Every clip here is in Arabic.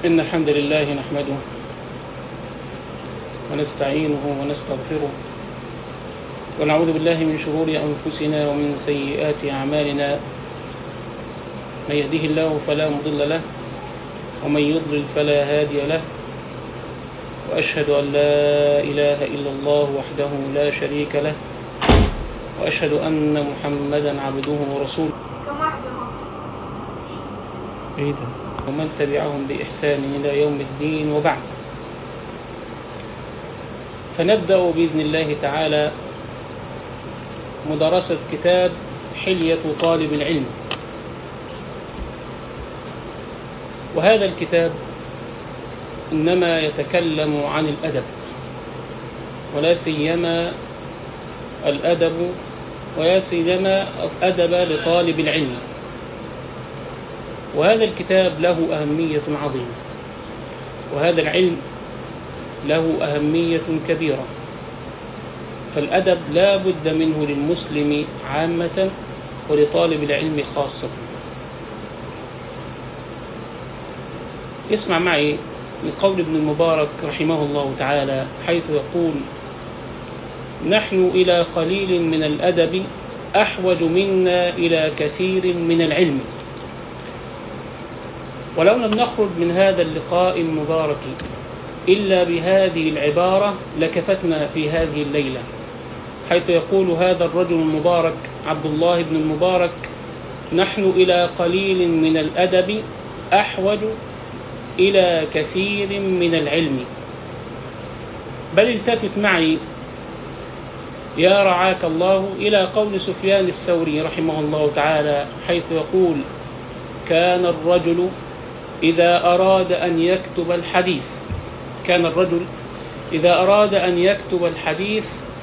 إن الحمد لله نحمده ونستعينه ونستغفره ونعوذ بالله من شرور أنفسنا ومن سيئات أعمالنا. من يهده الله فلا مضل له ومن يضلل فلا هادي له، وأشهد أن لا إله إلا الله وحده لا شريك له، وأشهد أن محمدا عبده ورسوله ومن تبعهم بإحسان إلى يوم الدين. وبعد، فنبدأ بإذن الله تعالى مدرسة كتاب حلية طالب العلم. وهذا الكتاب إنما يتكلم عن الأدب، ولا سيما الأدب ولا سيما الأدب لطالب العلم. وهذا الكتاب له أهمية عظيمة، وهذا العلم له أهمية كبيرة، فالأدب لا بد منه للمسلم عامة ولطالب العلم خاصة. اسمع معي من قول ابن المبارك رحمه الله تعالى، حيث يقول: نحن إلى قليل من الأدب أحوج منا إلى كثير من العلم. ولو لم نخرج من هذا اللقاء المبارك إلا بهذه العبارة لكفتنا في هذه الليلة، حيث يقول هذا الرجل المبارك عبد الله بن المبارك: نحن إلى قليل من الأدب أحوج إلى كثير من العلم. بل التفت معي يا رعاك الله إلى قول سفيان الثوري رحمه الله تعالى، حيث يقول: كان الرجل إذا أراد أن يكتب الحديث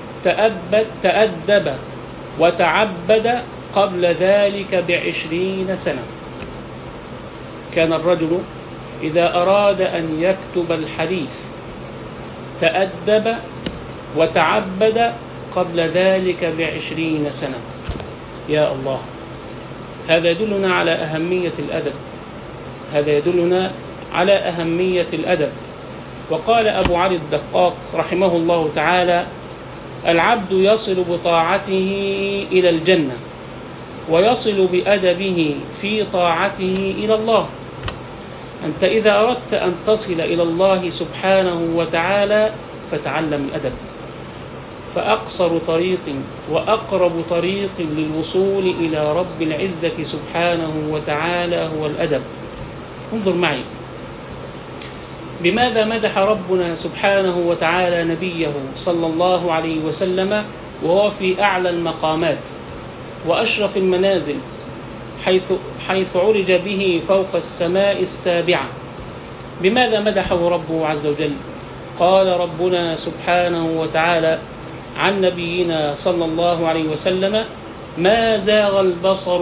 تأدب وتعبد قبل ذلك ب20 سنة. كان الرجل إذا أراد أن يكتب الحديث تأدب وتعبد قبل ذلك ب20 سنة. يا الله، هذا يدلنا على أهمية الأدب. وقال أبو علي الدقاق رحمه الله تعالى: العبد يصل بطاعته إلى الجنة، ويصل بأدبه في طاعته إلى الله. أنت إذا أردت أن تصل إلى الله سبحانه وتعالى فتعلم الأدب، فأقصر طريق وأقرب طريق للوصول إلى رب العزة سبحانه وتعالى هو الأدب. انظر معي بماذا مدح ربنا سبحانه وتعالى نبيه صلى الله عليه وسلم وهو في أعلى المقامات وأشرف المنازل، حيث عرج به فوق السماء السابعة. بماذا مدحه ربه عز وجل؟ قال ربنا سبحانه وتعالى عن نبينا صلى الله عليه وسلم: ما زاغ البصر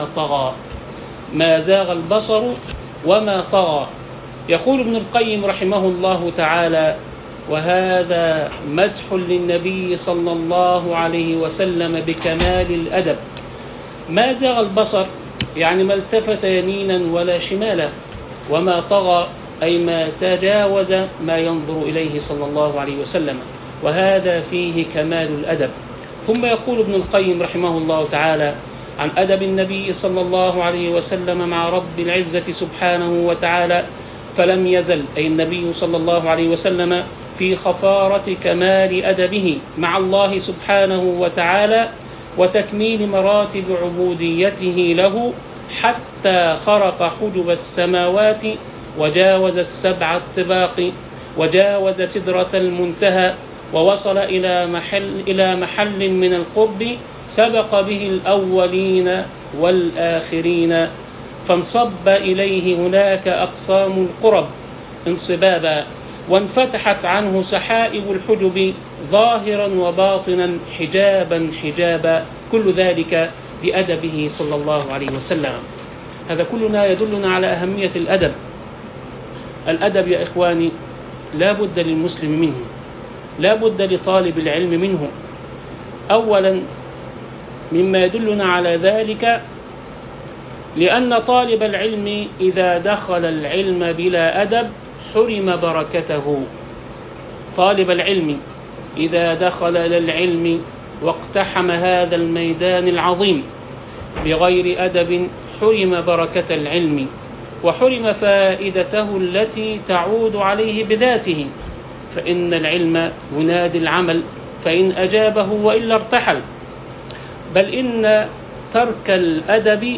وما طغى. يقول ابن القيم رحمه الله تعالى: وهذا مدح للنبي صلى الله عليه وسلم بكمال الأدب. ما زاغ البصر يعني ما التفت يمينا ولا شمالا، وما طغى أي ما تجاوز ما ينظر إليه صلى الله عليه وسلم، وهذا فيه كمال الأدب. ثم يقول ابن القيم رحمه الله تعالى عن أدب النبي صلى الله عليه وسلم مع رب العزة سبحانه وتعالى: فلم يزل أي النبي صلى الله عليه وسلم في خفارة كمال أدبه مع الله سبحانه وتعالى وتكميل مراتب عبوديته له، حتى خرق حجب السماوات وجاوز السبع الطباق وجاوز سدرة المنتهى ووصل إلى محل من القرب سبق به الأولين والآخرين، فانصب إليه هناك أقسام القرب انصبابا، وانفتحت عنه سحائب الحجب ظاهرا وباطنا حجابا، كل ذلك بأدبه صلى الله عليه وسلم. هذا كلنا يدلنا على أهمية الأدب. الأدب يا إخواني لا بد للمسلم منه، لا بد لطالب العلم منه. أولا مما يدلنا على ذلك لأن طالب العلم إذا دخل العلم بلا أدب حرم بركته. طالب العلم إذا دخل إلى العلم واقتحم هذا الميدان العظيم بغير أدب حرم بركة العلم، وحرم فائدته التي تعود عليه بذاته، فإن العلم ينادي العمل، فإن أجابه وإلا ارتحل. بل إن ترك الأدب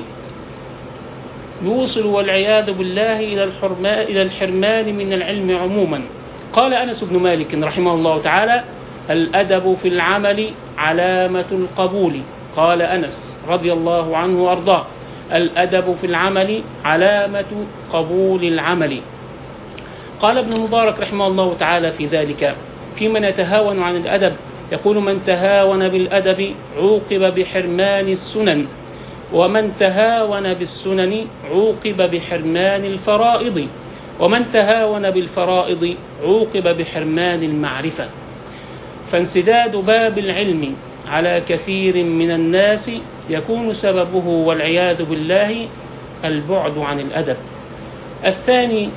يوصل والعياذ بالله إلى الحرمان من العلم عموما. قال أنس بن مالك رحمه الله تعالى: الأدب في العمل علامة القبول. قال أنس رضي الله عنه وأرضاه: الأدب في العمل علامة قبول العمل. قال ابن المبارك رحمه الله تعالى في ذلك في من يتهاون عن الأدب، يقول: من تهاون بالأدب عوقب بحرمان السنن، ومن تهاون بالسنن عوقب بحرمان الفرائض، ومن تهاون بالفرائض عوقب بحرمان المعرفة. فانسداد باب العلم على كثير من الناس يكون سببه والعياذ بالله البعد عن الأدب. الثاني: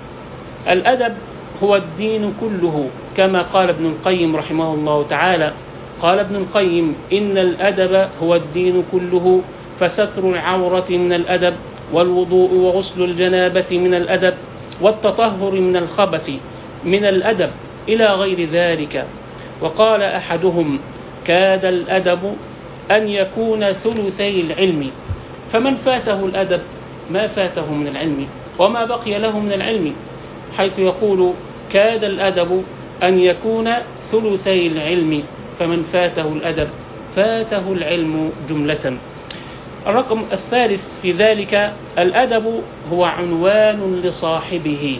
الأدب هو الدين كله، كما قال ابن القيم رحمه الله تعالى. قال ابن القيم: إن الأدب هو الدين كله، فستر العورة من الأدب، والوضوء وغسل الجنابة من الأدب، والتطهر من الخبث من الأدب، إلى غير ذلك. وقال أحدهم: كاد الأدب أن يكون ثلثي العلم، فمن فاته الأدب ما فاته من العلم وما بقي له من العلم، حيث يقول: كاد الأدب أن يكون ثلثي العلم، فمن فاته الأدب فاته العلم جملة. الرقم الثالث في ذلك: الأدب هو عنوان لصاحبه.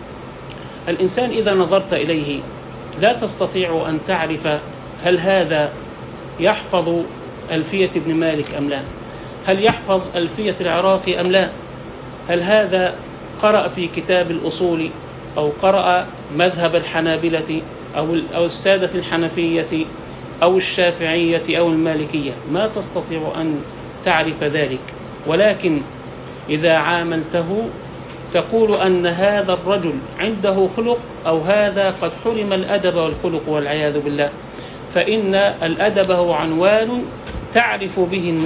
الإنسان إذا نظرت إليه لا تستطيع أن تعرف هل هذا يحفظ ألفية ابن مالك أم لا، هل يحفظ ألفية العراقي أم لا، هل هذا قرأ في كتاب الأصول أو قرأ مذهب الحنابلة أو السادة الحنفية أو الشافعية أو المالكية. ما تستطيع أن تعرف ذلك، ولكن إذا عاملته تقول أن هذا الرجل عنده خلق، أو هذا قد حرم الأدب والخلق والعياذ بالله. فإن الأدب هو عنوان تعرف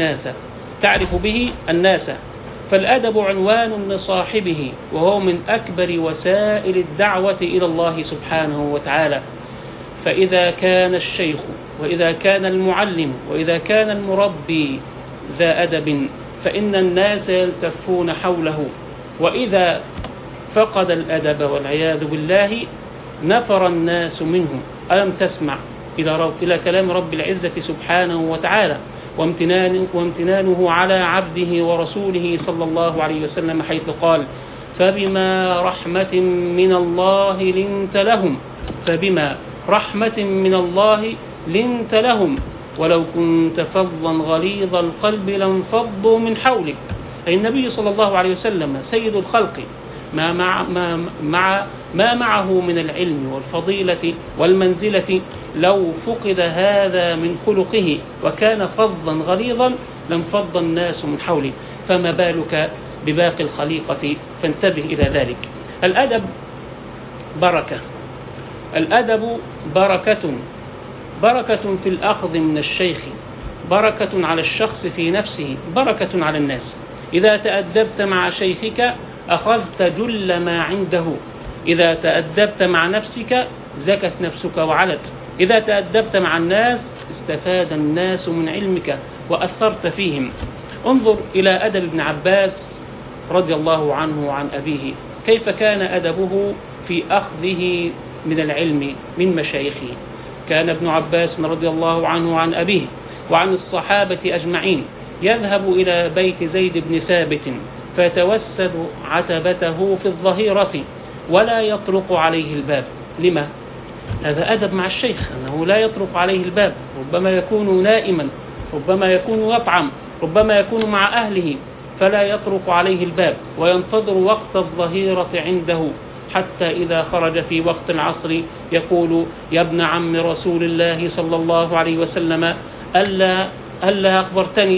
به الناس، فالأدب عنوان لصاحبه، وهو من أكبر وسائل الدعوة إلى الله سبحانه وتعالى. فإذا كان الشيخ وإذا كان المعلم وإذا كان المربي ذا أدب فإن الناس يلتفون حوله، وإذا فقد الأدب والعياذ بالله نفر الناس منه. ألم تسمع إلى كلام رب العزة سبحانه وتعالى وامتنانه على عبده ورسوله صلى الله عليه وسلم، حيث قال: فبما رحمة من الله لنت لهم، فبما رحمة من الله لنت لهم، ولو كنت فظا غليظ القلب لانفضوا من حولك. أي النبي صلى الله عليه وسلم سيد الخلق، ما معه من العلم والفضيلة والمنزلة لو فقد هذا من خلقه وكان فظا غليظا لانفض الناس من حوله، فما بالك بباقي الخليقة؟ فانتبه إلى ذلك. الأدب بركة، الأدب بركة في الأخذ من الشيخ، بركة على الشخص في نفسه، بركة على الناس. إذا تأدبت مع شيخك أخذت جل ما عنده، إذا تأدبت مع نفسك زكت نفسك وعلت، إذا تأدبت مع الناس استفاد الناس من علمك وأثرت فيهم. انظر إلى أدب ابن عباس رضي الله عنه وعن أبيه، كيف كان أدبه في أخذه من العلم من مشايخه. كان ابن عباس رضي الله عنه وعن أبيه وعن الصحابة أجمعين يذهب إلى بيت زيد بن ثابت فيتوسد عتبته في الظهيرة ولا يطرق عليه الباب. لما؟ هذا أدب مع الشيخ، أنه لا يطرق عليه الباب، ربما يكون نائما، ربما يكون يطعم، ربما يكون مع أهله، فلا يطرق عليه الباب وينتظر وقت الظهيرة عنده، حتى إذا خرج في وقت العصر يقول: يا ابن عم رسول الله صلى الله عليه وسلم ألا أخبرتني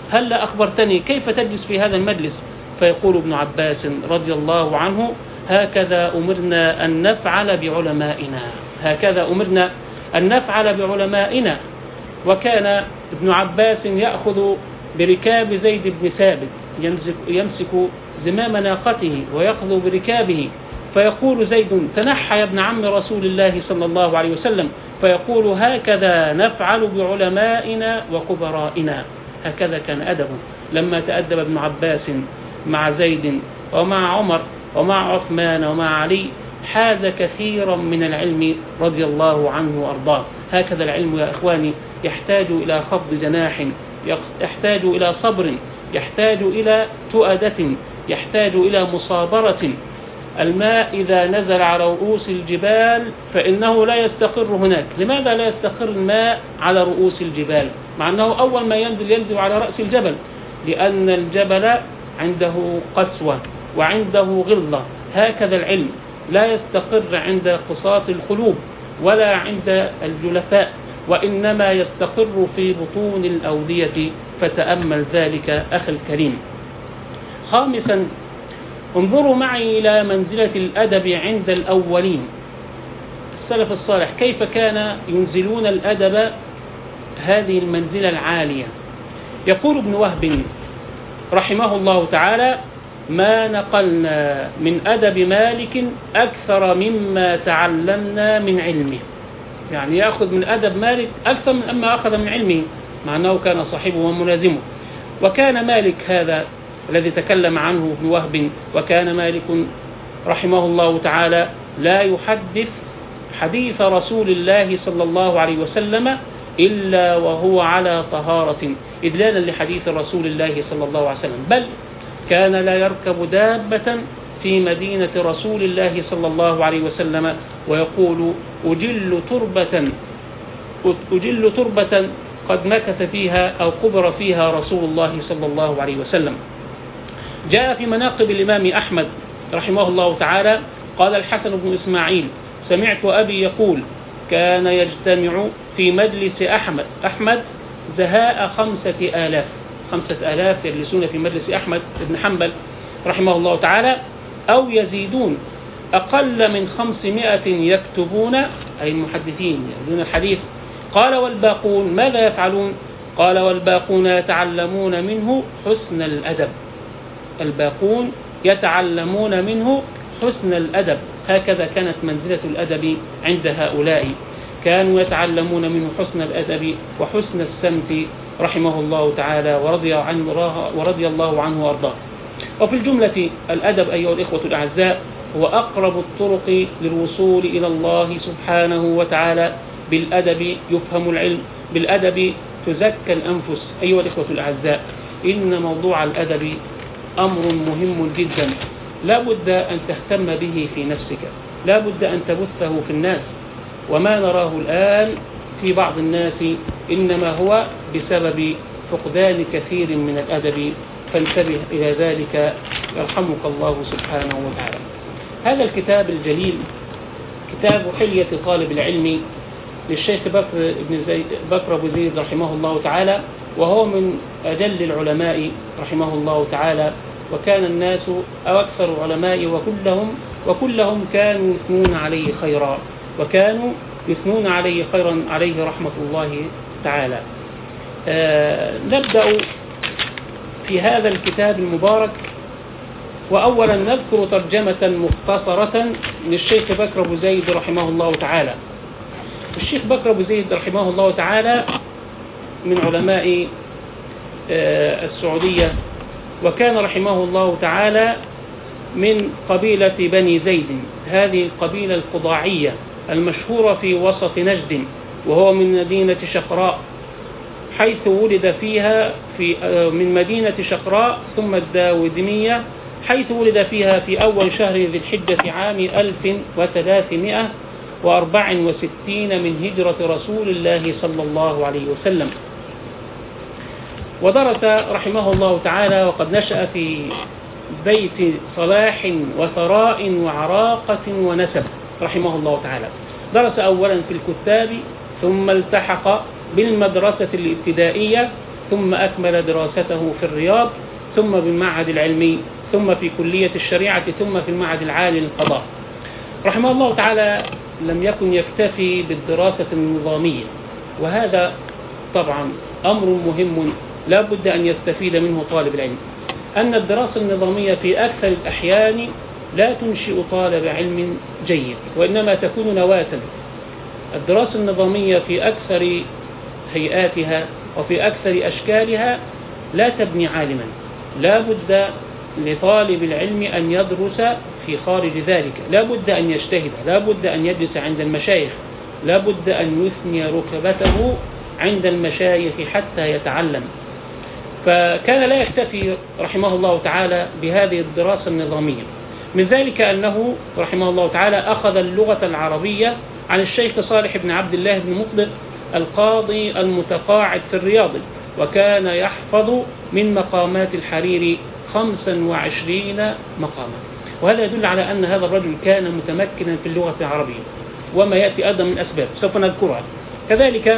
هلا أخبرتني كيف تجلس في هذا المجلس؟ فيقول ابن عباس رضي الله عنه: هكذا أمرنا أن نفعل بعلمائنا، هكذا أمرنا أن نفعل بعلمائنا. وكان ابن عباس يأخذ بركاب زيد بن ثابت، يمسك زمام ناقته ويأخذ بركابه، فيقول زيد: تنحى يا ابن عم رسول الله صلى الله عليه وسلم، فيقول: هكذا نفعل بعلمائنا وكبرائنا. هكذا كان أدبه لما تأدب ابن عباس مع زيد ومع عمر ومع عثمان ومع علي، حاز كثيرا من العلم رضي الله عنه وأرضاه. هكذا العلم يا إخواني يحتاج إلى خفض جناح، يحتاج إلى صبر، يحتاج إلى تؤدة، يحتاج إلى مصابرة. الماء إذا نزل على رؤوس الجبال فإنه لا يستقر هناك. لماذا لا يستقر الماء على رؤوس الجبال مع أنه أول ما ينزل على رأس الجبل؟ لأن الجبل عنده قسوة وعنده غلظة. هكذا العلم لا يستقر عند قصاص القلوب ولا عند الجلفاء، وإنما يستقر في بطون الأودية. فتأمل ذلك أخي الكريم. خامسا، انظروا معي إلى منزلة الأدب عند الأولين. السلف الصالح كيف كان ينزلون الأدب هذه المنزلة العالية. يقول ابن وهب رحمه الله تعالى: ما نقلنا من أدب مالك أكثر مما تعلمنا من علمه. يعني يأخذ من أدب مالك أكثر من أما أخذ من علمه، مع أنه كان صاحبه وملازمه. وكان مالك هذا الذي تكلم عنه ابن وهب، وكان مالك رحمه الله تعالى لا يحدث حديث رسول الله صلى الله عليه وسلم إلا وهو على طهارة، إدلالا لحديث رسول الله صلى الله عليه وسلم. بل كان لا يركب دابة في مدينة رسول الله صلى الله عليه وسلم ويقول: أجل تربة قد مكث فيها أو قبر فيها رسول الله صلى الله عليه وسلم. جاء في مناقب الإمام أحمد رحمه الله تعالى قال الحسن بن إسماعيل: سمعت أبي يقول: كان يجتمع في مجلس أحمد زهاء 5,000 يجلسون في مجلس أحمد بن حنبل رحمه الله تعالى، أو يزيدون، أقل من 500 يكتبون، أي المحدثين يأخذون الحديث. قال: والباقون ماذا يفعلون؟ قال: والباقون يتعلمون منه حسن الأدب. الباقون يتعلمون منه حسن الأدب. هكذا كانت منزلة الأدب عند هؤلاء، كانوا يتعلمون منه حسن الأدب وحسن السمت رحمه الله تعالى ورضي الله عنه وأرضاه. وفي الجملة الأدب أيها الإخوة الأعزاء هو أقرب الطرق للوصول إلى الله سبحانه وتعالى. بالأدب يفهم العلم، بالأدب تزكى الأنفس. أيها الإخوة الأعزاء، إن موضوع الأدب أمر مهم جدا، لا بد أن تهتم به في نفسك، لا بد أن تبثه في الناس. وما نراه الآن في بعض الناس إنما هو بسبب فقدان كثير من الأدب، فانتبه إلى ذلك يرحمك الله سبحانه وتعالى. هذا الكتاب الجليل كتاب حلية طالب العلم للشيخ بكر أبو زيد رحمه الله تعالى، وهو من أجل العلماء رحمه الله تعالى. وكان الناس أو أكثر العلماء وكلهم كانوا يثنون عليه خيرا، عليه رحمة الله تعالى. نبدأ في هذا الكتاب المبارك، وأولا نذكر ترجمة مختصرة للشيخ بكر أبو زيد رحمه الله تعالى. الشيخ بكر أبو زيد رحمه الله تعالى من علماء السعودية، وكان رحمه الله تعالى من قبيلة بني زيد، هذه القبيلة القضاعية المشهورة في وسط نجد، وهو من مدينة شقراء، حيث ولد فيها من مدينة شقراء ثم الداودمية، حيث ولد فيها في أول شهر ذي الحجة عام 1364 من هجرة رسول الله صلى الله عليه وسلم. ودرس رحمه الله تعالى، وقد نشأ في بيت صلاح وثراء وعراقة ونسب رحمه الله تعالى. درس أولا في الكتاب، ثم التحق بالمدرسة الابتدائية، ثم أكمل دراسته في الرياض، ثم بالمعهد العلمي، ثم في كلية الشريعة، ثم في المعهد العالي للقضاء. رحمه الله تعالى لم يكن يكتفي بالدراسة النظامية، وهذا طبعا أمر مهم لا بد أن يستفيد منه طالب العلم، أن الدراسة النظامية في أكثر الأحيان لا تنشئ طالب علم جيد، وإنما تكون نواة. الدراسة النظامية في أكثر هيئاتها وفي أكثر أشكالها لا تبني عالما. لا بد لطالب العلم أن يدرس في خارج ذلك، لا بد أن يجتهد، لا بد أن يجلس عند المشايخ، لا بد أن يثني ركبته عند المشايخ حتى يتعلم. فكان لا يكتفي رحمه الله تعالى بهذه الدراسة النظامية. من ذلك أنه رحمه الله تعالى أخذ اللغة العربية عن الشيخ صالح بن عبد الله بن مطلق القاضي المتقاعد في الرياض، وكان يحفظ من مقامات الحريري 25 مقاما، وهذا يدل على أن هذا الرجل كان متمكنا في اللغة العربية، وما يأتي أيضا من أسباب سوف نذكرها. كذلك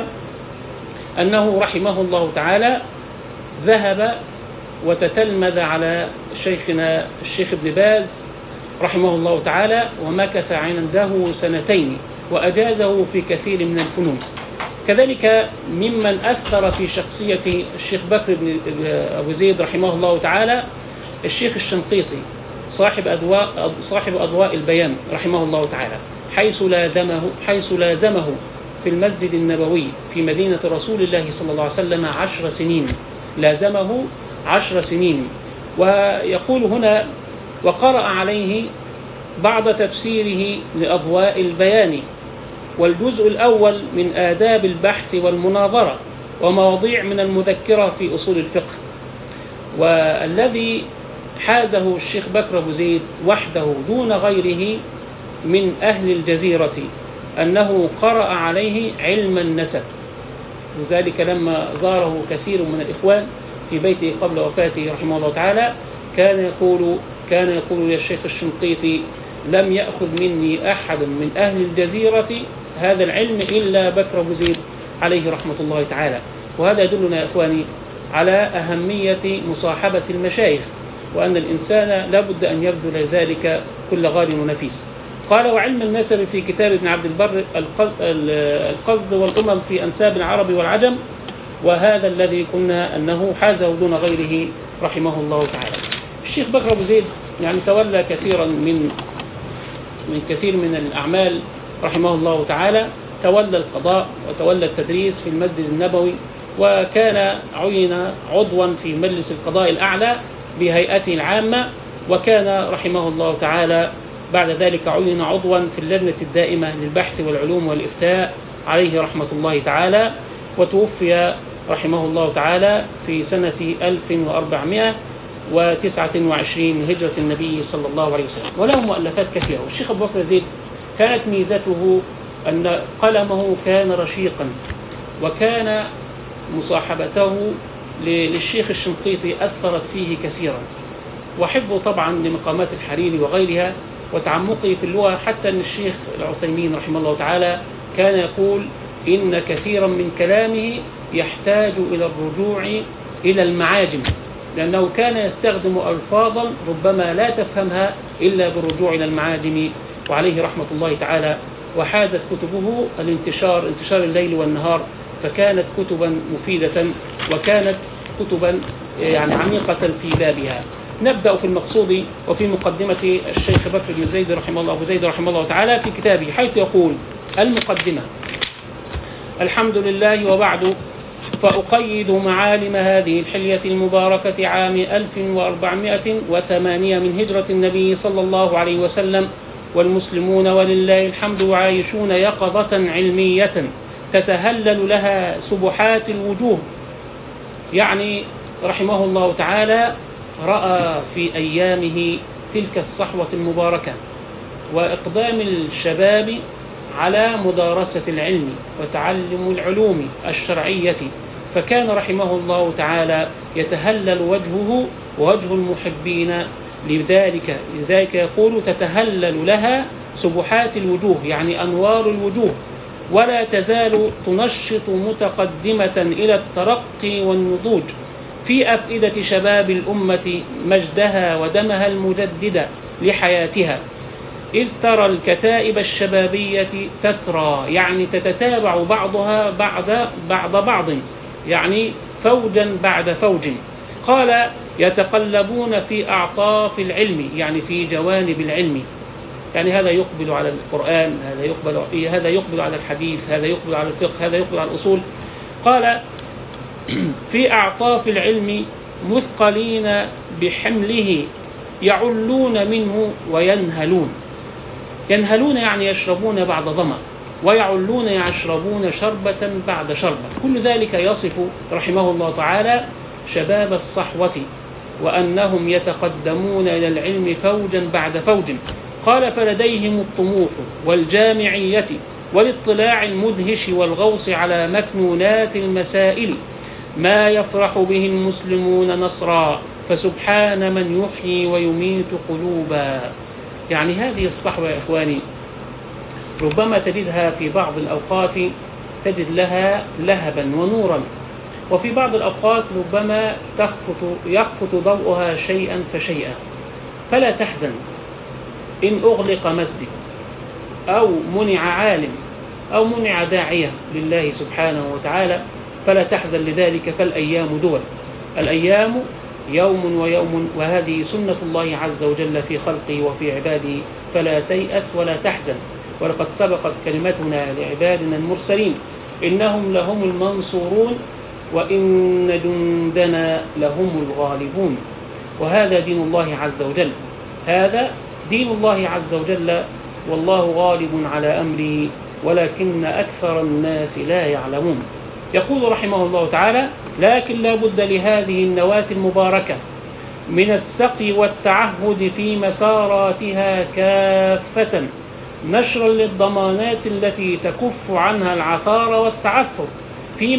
أنه رحمه الله تعالى ذهب وتتلمذ على شيخنا الشيخ ابن باز رحمه الله تعالى، ومكث عنده 2 وأجازه في كثير من الفنون. كذلك ممن أثر في شخصية الشيخ بكر بن أبو زيد رحمه الله تعالى الشيخ الشنقيطي صاحب أضواء البيان رحمه الله تعالى، حيث لازمه في المسجد النبوي في مدينة رسول الله صلى الله عليه وسلم 10 سنين، لازمه 10 سنين. ويقول هنا: وقرأ عليه بعض تفسيره لأضواء البيان، والجزء الأول من آداب البحث والمناظرة، ومواضيع من المذكرة في أصول الفقه. والذي حازه الشيخ بكر أبو زيد وحده دون غيره من أهل الجزيرة أنه قرأ عليه علم النسب، لذلك لما زاره كثير من الإخوان في بيته قبل وفاته رحمه الله تعالى كان يقول للشيخ الشنقيطي: لم يأخذ مني أحد من أهل الجزيرة هذا العلم إلا بكر أبو زيد عليه رحمة الله تعالى. وهذا يدلنا يا إخواني على أهمية مصاحبة المشايخ، وأن الإنسان لا بد أن يبذل ذلك كل غال ونفيس. قال: وعلم النسب في كتاب ابن عبد البر القصد والأمم في أنساب العرب والعجم، وهذا الذي قلنا أنه حازه دون غيره رحمه الله تعالى. الشيخ بكر أبو زيد يعني تولى كثيرا من كثير من الأعمال رحمه الله تعالى، تولى القضاء وتولى التدريس في المسجد النبوي، وكان عين عضوا في مجلس القضاء الأعلى بهيئته العامة، وكان رحمه الله تعالى بعد ذلك عين عضوا في اللجنة الدائمة للبحث والعلوم والإفتاء عليه رحمة الله تعالى، وتوفي رحمه الله تعالى في سنة 1429 هجرة النبي صلى الله عليه وسلم، وله مؤلفات كثيرة. والشيخ أبو بكر زيد كانت ميزته أن قلمه كان رشيقا، وكان مصاحبته للشيخ الشنقيطي أثرت فيه كثيرا، وحبه طبعا لمقامات الحريري وغيرها، وتعمقه في اللغة، حتى أن الشيخ العثيمين رحمه الله تعالى كان يقول: إن كثيرا من كلامه يحتاج إلى الرجوع إلى المعاجم، لأنه كان يستخدم ألفاظا ربما لا تفهمها إلا بالرجوع إلى المعاجم، وعليه رحمة الله تعالى. وحازت كتبه انتشار الليل والنهار، فكانت كتبا مفيدة، وكانت كتبا يعني عميقة في بابها. نبدأ في المقصود وفي مقدمة الشيخ بكر بن زيد رحمه الله أبو زيد رحمه الله تعالى في كتابه، حيث يقول: المقدمة: الحمد لله، وبعد، فأقيد معالم هذه الحلية المباركة عام 1408 من هجرة النبي صلى الله عليه وسلم، والمسلمون ولله الحمد عايشون يقظة علمية تتهلل لها سبحات الوجوه. يعني رحمه الله تعالى رأى في أيامه تلك الصحوة المباركة وإقدام الشباب على مدارسة العلم وتعلم العلوم الشرعية، فكان رحمه الله تعالى يتهلل وجهه ووجه المحبين لذلك يقول: تتهلل لها سبحات الوجوه، يعني أنوار الوجوه، ولا تزال تنشط متقدمة إلى الترقي والنضوج في أفئدة شباب الأمة مجدها ودمها المجدد لحياتها، إذ ترى الكتائب الشبابية تترى، يعني تتتابع بعضها بعد بعض، يعني فوجا بعد فوج. قال يتقلبون في أعطاف العلم، يعني في جوانب العلم، يعني هذا يقبل على القرآن، هذا يقبل على الحديث، هذا يقبل على الفقه، هذا يقبل على الأصول. قال في أعطاف العلم مثقلين بحمله يعلون منه وينهلون. ينهلون يعني يشربون بعد ظمأ، ويعلون يشربون شربة بعد شربة. كل ذلك يصف رحمه الله تعالى شباب الصحوة، وأنهم يتقدمون إلى العلم فوجا بعد فوج. قال فلديهم الطموح والجامعية والاطلاع المدهش والغوص على مكنونات المسائل ما يفرح به المسلمون نصرا، فسبحان من يحيي ويميت قلوبا. يعني هذه الصحوة يا إخواني ربما تجدها في بعض الأوقات تجد لها لهبا ونورا، وفي بعض الأوقات ربما يخفت ضوءها شيئا فشيئا. فلا تحزن إن أغلق مسجد أو منع عالم أو منع داعية لله سبحانه وتعالى، فلا تحزن لذلك، فالأيام دول، الأيام يوم ويوم، وهذه سنة الله عز وجل في خلقه وفي عباده، فلا تيأس ولا تحزن. ولقد سبقت كلمتنا لعبادنا المرسلين إنهم لهم المنصورون وإن جندنا لهم الغالبون. وهذا دين الله عز وجل، هذا دين الله عز وجل، والله غالب على أمره ولكن أكثر الناس لا يعلمون. يقول رحمه الله تعالى لكن لا بد لهذه النواة المباركة من السقي والتعهد في مساراتها كافة، نشرا للضمانات التي تكف عنها العثار والتعثر في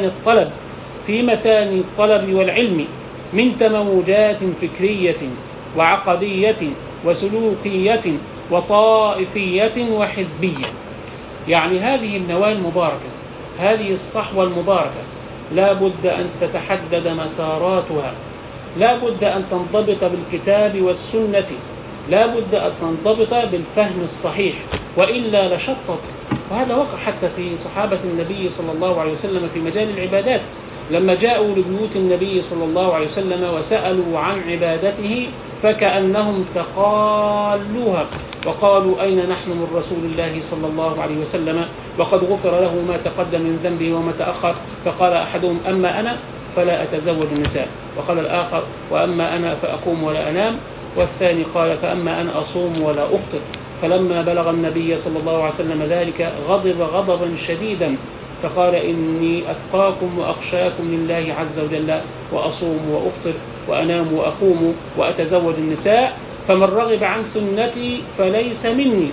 متان الطلب والعلم من تموجات فكرية وعقدية وسلوكية وطائفية وحزبية. يعني هذه النواة المباركة، هذه الصحوة المباركة لا بد أن تتحدد مساراتها، لا بد أن تنضبط بالكتاب والسنة، لا بد أن تنضبط بالفهم الصحيح، وإلا لشطط. وهذا وقع حتى في صحابة النبي صلى الله عليه وسلم في مجال العبادات، لما جاءوا لبيوت النبي صلى الله عليه وسلم وسألوا عن عبادته فكأنهم تقالوها وقالوا أين نحن من رسول الله صلى الله عليه وسلم وقد غفر له ما تقدم من ذنبه وما تأخر. فقال أحدهم أما أنا فلا أتزوج النساء، وقال الآخر وأما أنا فأقوم ولا أنام، والثاني قال فأما أنا أصوم ولا أفطر. فلما بلغ النبي صلى الله عليه وسلم ذلك غضب غضبا شديدا فقال إني أتقاكم وأخشاكم لله عز وجل، وأصوم وأفطر وأنام وأقوم وأتزوج النساء، فمن رغب عن سنتي فليس مني.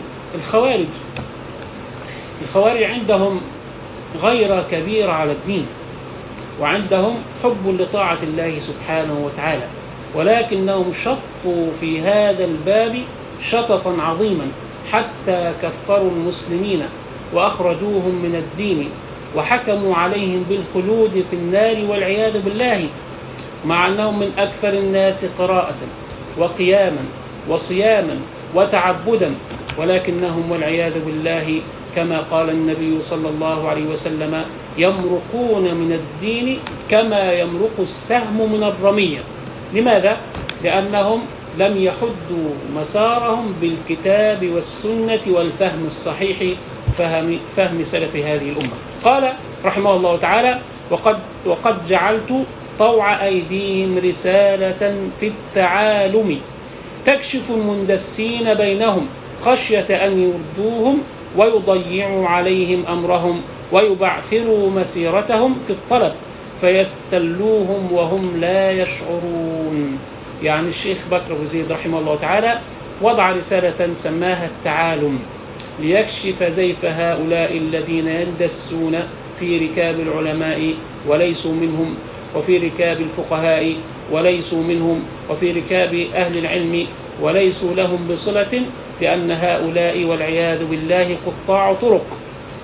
الخوارج عندهم غيرة كبيرة على الدين، وعندهم حب لطاعة الله سبحانه وتعالى، ولكنهم شطوا في هذا الباب شططا عظيما حتى كفروا المسلمين وأخرجوهم من الدين وحكموا عليهم بالخلود في النار والعياذ بالله، مع أنهم من أكثر الناس قراءة وقياما وصياما وتعبدا، ولكنهم والعياذ بالله كما قال النبي صلى الله عليه وسلم يمرقون من الدين كما يمرق السهم من الرمية. لماذا؟ لأنهم لم يحدوا مسارهم بالكتاب والسنة والفهم الصحيح، فهم سلف هذه الأمة. قال رحمه الله تعالى وقد جعلت طوع أيديهم رسالة في التعالم تكشف المندسين بينهم خشية أن يردوهم ويضيعوا عليهم أمرهم ويبعثروا مسيرتهم في الطلب فيستلوهم وهم لا يشعرون. يعني الشيخ بكر أبو زيد رحمه الله تعالى وضع رسالة سماها التعالم ليكشف زيف هؤلاء الذين يندسون في ركاب العلماء وليسوا منهم، وفي ركاب الفقهاء وليسوا منهم، وفي ركاب أهل العلم وليسوا لهم بصلة، لأن هؤلاء والعياذ بالله قطاع طرق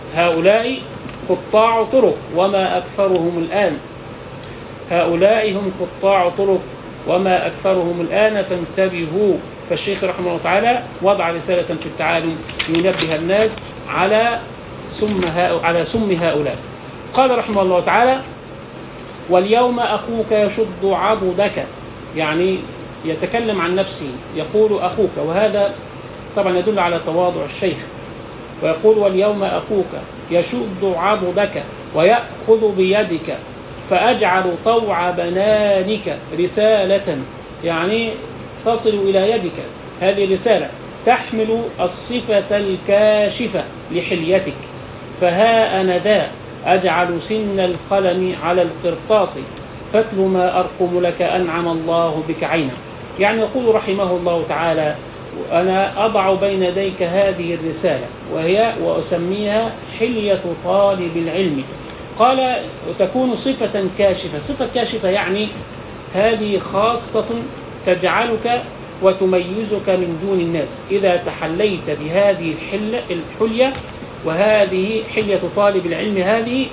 هؤلاء قطاع طرق وما أكثرهم الآن. هؤلاء هم قطاع طرق وما أكثرهم الآن فانتبهوا. فالشيخ رحمه الله تعالى وضع رسالة في التعالم ينبه الناس على سم هؤلاء. قال رحمه الله تعالى: واليوم أخوك يشد عضدك، يعني يتكلم عن نفسه يقول أخوك، وهذا طبعا يدل على تواضع الشيخ. ويقول: واليوم أخوك يشد عضدك ويأخذ بيدك فأجعل طوع بنانك رسالة، يعني تصل إلى يدك هذه رسالة تحمل الصفة الكاشفة لحليتك. فها أنا ذا أجعل سن القلم على القرطاس فاتل ما أرقم لك أنعم الله بك عينا. يعني يقول رحمه الله تعالى: أنا أضع بين يديك هذه الرسالة وأسميها حلية طالب العلم. قال: وتكون صفة كاشفة. صفة كاشفة يعني هذه خاصة تجعلك وتميزك من دون الناس. إذا تحليت بهذه الحلية، وهذه حلية طالب العلم، هذه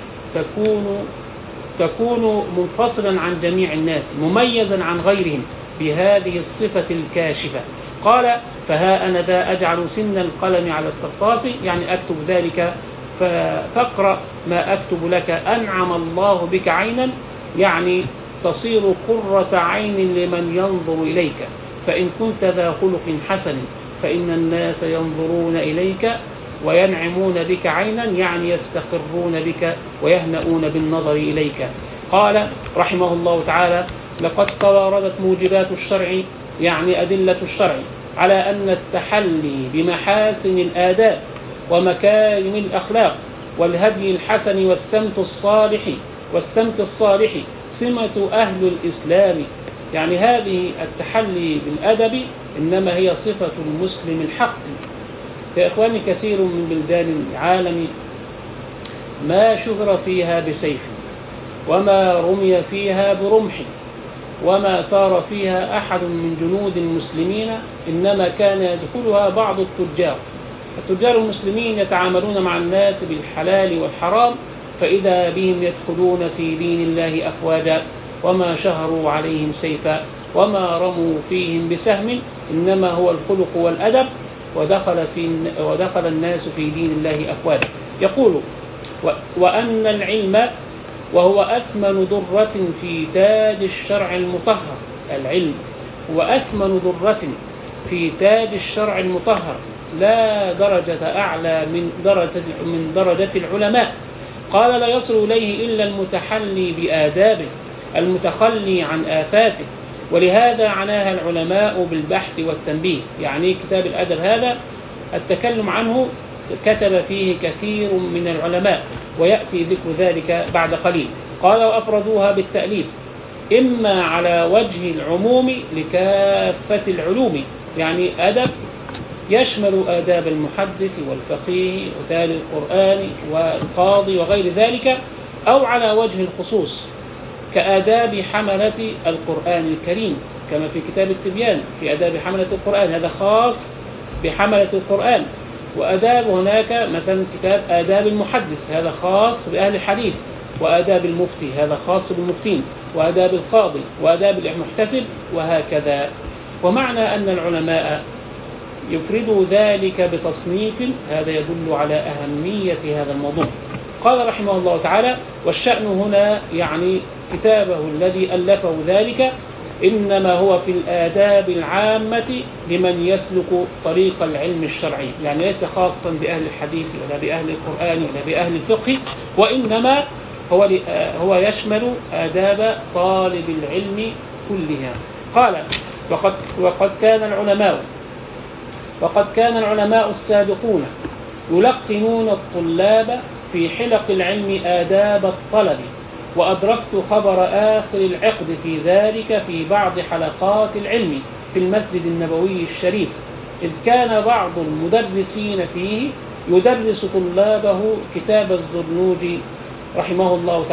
تكون منفصلا عن جميع الناس، مميزا عن غيرهم بهذه الصفة الكاشفة. قال: فها أنا ذا أجعل سن القلم على القرطاس، يعني أكتب ذلك فاقرأ ما أكتب لك أنعم الله بك عينا، يعني تصير قرة عين لمن ينظر إليك. فإن كنت ذا خلق حسن فإن الناس ينظرون إليك وينعمون بك عينا، يعني يستقرون بك ويهنؤون بالنظر إليك. قال رحمه الله تعالى: لقد تواردت موجبات الشرع، يعني أدلة الشرع، على أن التحلي بمحاسن الآداب ومكارم الأخلاق والهدي الحسن والسمت الصالح سمة أهل الإسلام. يعني هذه التحلي بالأدب إنما هي صفة المسلم الحق. يا إخواني، كثير من بلدان العالم ما شهر فيها بسيف، وما رمي فيها برمح، وما سار فيها أحد من جنود المسلمين، إنما كان يدخلها بعض التجار المسلمين يتعاملون مع الناس بالحلال والحرام، فإذا بهم يدخلون في دين الله أفواجا، وما شهروا عليهم سيفا وما رموا فيهم بسهم، إنما هو الخلق والأدب، ودخل الناس في دين الله أفواجا. يقول: وأن العلم وهو أثمن ضرة في تاج الشرع المطهر. العلم هو أثمن ضرة في تاج الشرع المطهر، لا درجة أعلى من درجة العلماء. قال: لا يصل إليه إلا المتحلي بآدابه المتخلي عن آفاته. ولهذا عناها العلماء بالبحث والتنبيه. يعني كتاب الأدب هذا التكلم عنه كتب فيه كثير من العلماء، ويأتي ذكر ذلك بعد قليل. قال: وأفردوها بالتأليف إما على وجه العموم لكافة العلوم، يعني أدب يشمل آداب المحدث والفقيه وتالي القرآن والقاضي وغير ذلك، أو على وجه الخصوص كآداب حملة القرآن الكريم، كما في كتاب التبيان في آداب حملة القرآن، هذا خاص بحملة القرآن. وآداب هناك مثلا كتاب آداب المحدث، هذا خاص بأهل الحديث. وآداب المفتي، هذا خاص بالمفتين. وآداب القاضي، وآداب المحتسب، وهكذا. ومعنى أن العلماء يفردوا ذلك بتصنيف، هذا يدل على أهمية هذا الموضوع. قال رحمه الله تعالى: والشأن هنا يعني كتابه الذي ألفه ذلك إنما هو في الآداب العامة لمن يسلك طريق العلم الشرعي، يعني ليس خاصا بأهل الحديث ولا بأهل القرآن ولا بأهل الفقه، وإنما هو يشمل آداب طالب العلم كلها. قال: وقد كان العلماء السابقون يلقنون الطلاب في حلق العلم آداب الطلب، وأدركت خبر آخر العقد في ذلك في بعض حلقات العلم في المسجد النبوي الشريف، إذ كان بعض المدرسين فيه يدرس طلابه كتاب الزرنوجي رحمه الله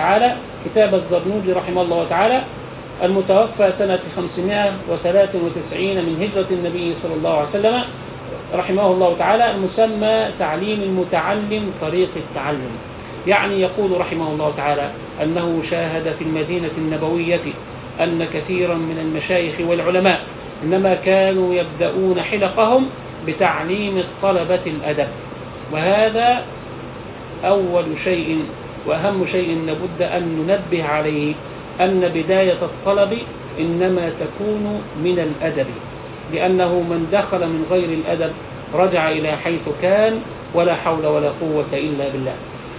تعالى المتوفى سنة 593 من هجرة النبي صلى الله عليه وسلم. رحمه الله تعالى المسمى تعليم المتعلم طريق التعلم. يعني يقول رحمه الله تعالى أنه شاهد في المدينة النبوية أن كثيرا من المشايخ والعلماء إنما كانوا يبدأون حلقهم بتعليم الطلبة الأدب، وهذا أول شيء وأهم شيء لابد أن ننبه عليه، أن بداية الطلب إنما تكون من الأدب، لأنه من دخل من غير الأدب رجع إلى حيث كان ولا حول ولا قوة إلا بالله.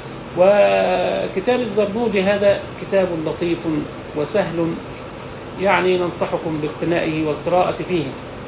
وكتاب الزرنوجي هذا كتاب لطيف وسهل، يعني ننصحكم باقتنائه والقراءة فيه.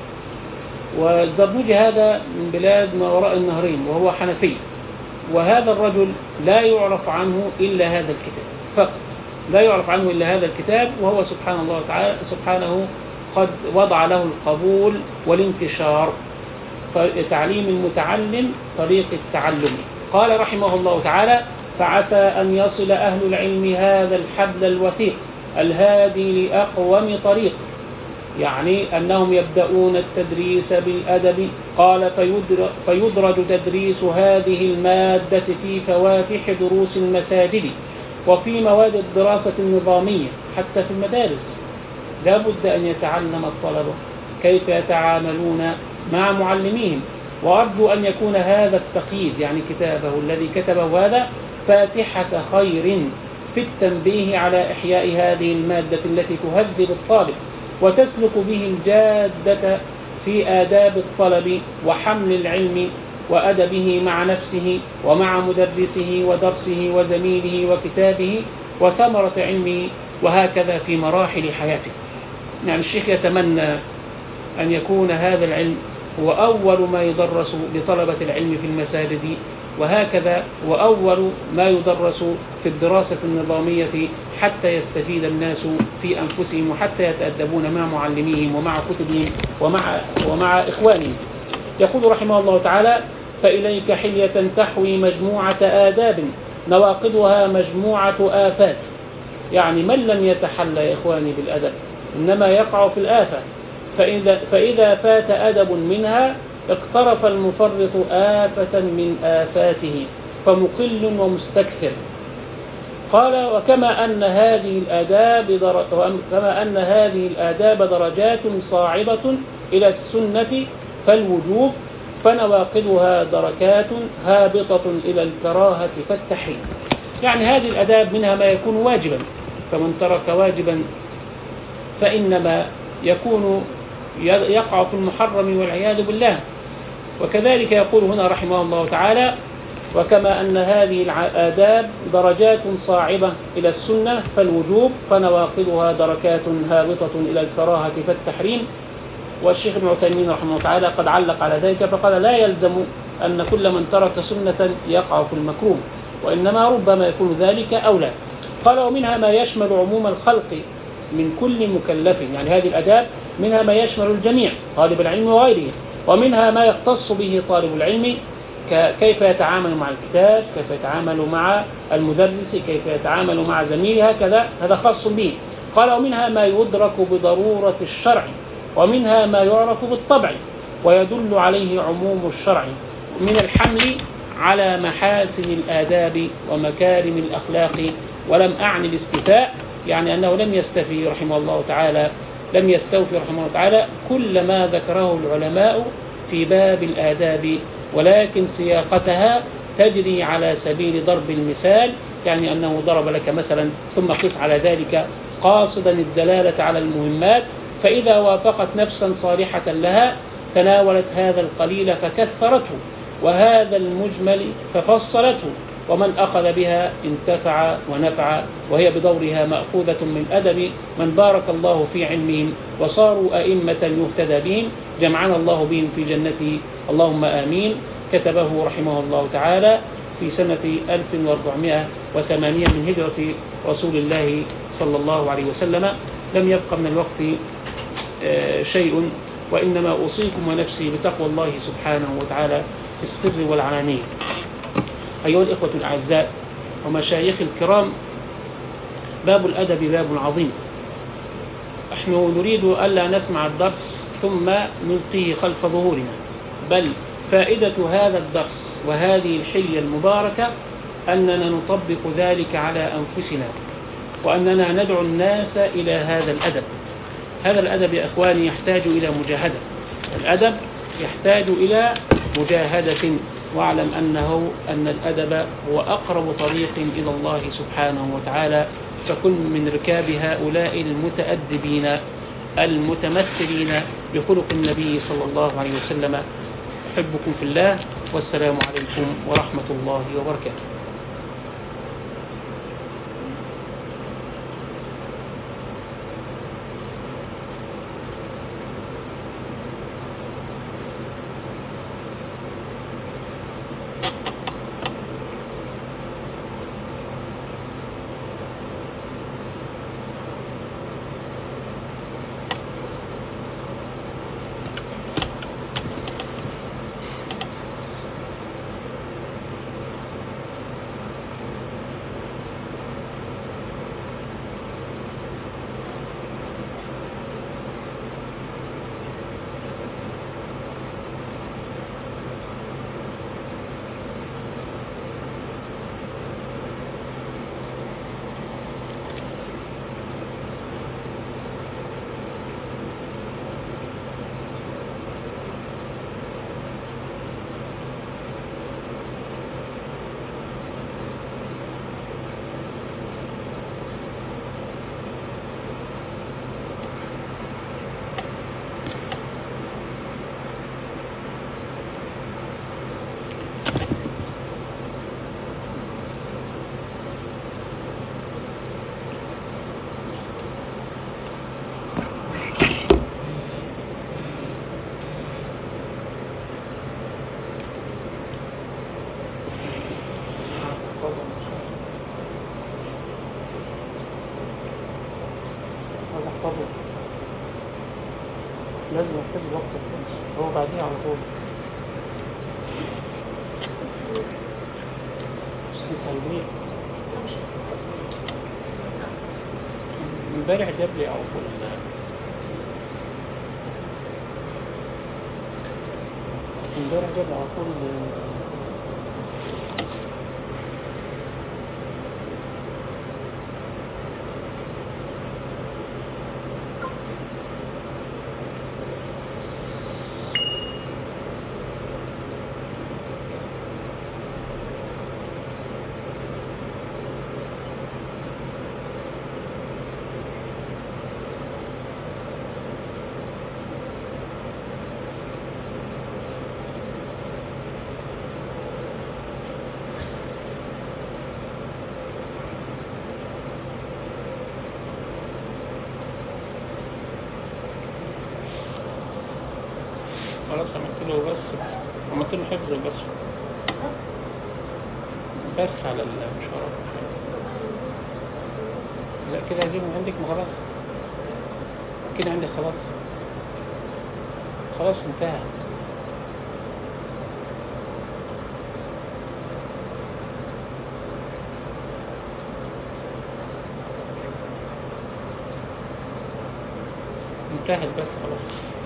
والزرنوجي هذا من بلاد ما وراء النهرين وهو حنفي، وهذا الرجل لا يعرف عنه إلا هذا الكتاب فقط، لا يعرف عنه إلا هذا الكتاب، وهو سبحان الله تعالى سبحانه قد وضع له القبول والانتشار. فتعليم المتعلم طريق التعلم. قال رحمه الله تعالى: فعسى أن يصل أهل العلم هذا الحبل الوثيق الهادي لأقوم طريق، يعني أنهم يبدأون التدريس بالأدب. قال: فيدرج تدريس هذه المادة في فواتح دروس المساجد وفي مواد الدراسة النظامية حتى في المدارس. لا بد أن يتعلم الطلبة كيف يتعاملون مع معلميهم، وأرجو أن يكون هذا التقييد، يعني كتابه الذي كتبه هذا، فاتحة خير في التنبيه على إحياء هذه المادة التي تهذب الطالب وتسلك به الجادة في آداب الطلب وحمل العلم وأدبه مع نفسه ومع مدرسه ودرسه وزميله وكتابه وثمرة علمه، وهكذا في مراحل حياته. يعني الشيخ يتمنى أن يكون هذا العلم هو أول ما يدرس لطلبة العلم في المساجد، وهكذا وأول ما يدرس في الدراسة النظامية حتى يستفيد الناس في أنفسهم وحتى يتأدبون مع معلميهم ومع كتبهم ومع إخوانهم. يقول رحمه الله تعالى: فإليك حلية تحوي مجموعة آداب نواقضها مجموعة آفات. يعني من لم يتحلى يا إخواني بالأدب إنما يقع في الآفة، فإذا فات أدب منها اقترف المفرط آفة من آفاته فمقل ومستكثر. قال: وكما أن هذه الآداب درجات صاعبة إلى السنة فالوجوب، فنواقضها دركات هابطة إلى الكراهة فالتحريم. يعني هذه الآداب منها ما يكون واجبا، فمن ترك واجبا فإنما يقع في المحرم والعياذ بالله. وكذلك يقول هنا رحمه الله تعالى: وكما أن هذه الآداب درجات صاعبة إلى السنة فالوجوب، فنواقضها دركات هابطة إلى الكراهة فالتحريم. والشيخ ابن عثيمين رحمه الله تعالى قد علق على ذلك فقال: لا يلزم أن كل من ترك سنة يقع في المكروه، وإنما ربما يكون ذلك أولى. قال: ومنها ما يشمل عموم الخلق من كل مكلف، يعني هذه الآداب منها ما يشمل الجميع طالب العلم وغيره، ومنها ما يختص به طالب العلم، كيف يتعامل مع الكتاب، كيف يتعامل مع المدرس، كيف يتعامل مع زميله، هكذا هذا خاص به. قال: ومنها ما يدرك بضرورة الشرع، ومنها ما يعرف بالطبع ويدل عليه عموم الشرع من الحمل على محاسن الآداب ومكارم الأخلاق. ولم أعني الاستيفاء، يعني أنه لم يستوفي رحمه الله تعالى كل ما ذكره العلماء في باب الآداب، ولكن سياقتها تجري على سبيل ضرب المثال، يعني أنه ضرب لك مثلا ثم قس على ذلك قاصدا الدلالة على المهمات، فإذا وافقت نفسا صالحة لها تناولت هذا القليل فكثرته، وهذا المجمل ففصلته، ومن أخذ بها انتفع ونفع، وهي بدورها مأخوذة من أدب من بارك الله في علمهم وصاروا أئمة يهتدى بهم، جمعنا الله بهم في جنته اللهم آمين. كتبه رحمه الله تعالى في سنة 1408 من هجرة رسول الله صلى الله عليه وسلم. لم يبق من الوقت شيء، وإنما أوصيكم ونفسي بتقوى الله سبحانه وتعالى في السر والعلانية. أيها الإخوة الأعزاء ومشايخ الكرام، باب الأدب باب عظيم. نحن نريد ألا نسمع الدرس ثم نلقيه خلف ظهورنا، بل ففائدة هذا الدرس وهذه الحلية المباركة أننا نطبق ذلك على أنفسنا، وأننا ندعو الناس إلى هذا الأدب. هذا الأدب يا إخواني يحتاج إلى مجاهدة، الأدب يحتاج إلى مجاهدة، واعلم أن الأدب هو أقرب طريق إلى الله سبحانه وتعالى، فكن من ركاب هؤلاء المتأدبين المتمثلين بخلق النبي صلى الله عليه وسلم. أحبكم في الله، والسلام عليكم ورحمة الله وبركاته. لازم يحتاج وقت هو بعدين على طول. امبارح جاب لي على طول، امبارح جاب لي على طول. خلاص عملت له حفظ بس على المشاركة. لا كده عايزين عندك خلاص كده عندك خلاص انتهى. انتهت بس خلاص.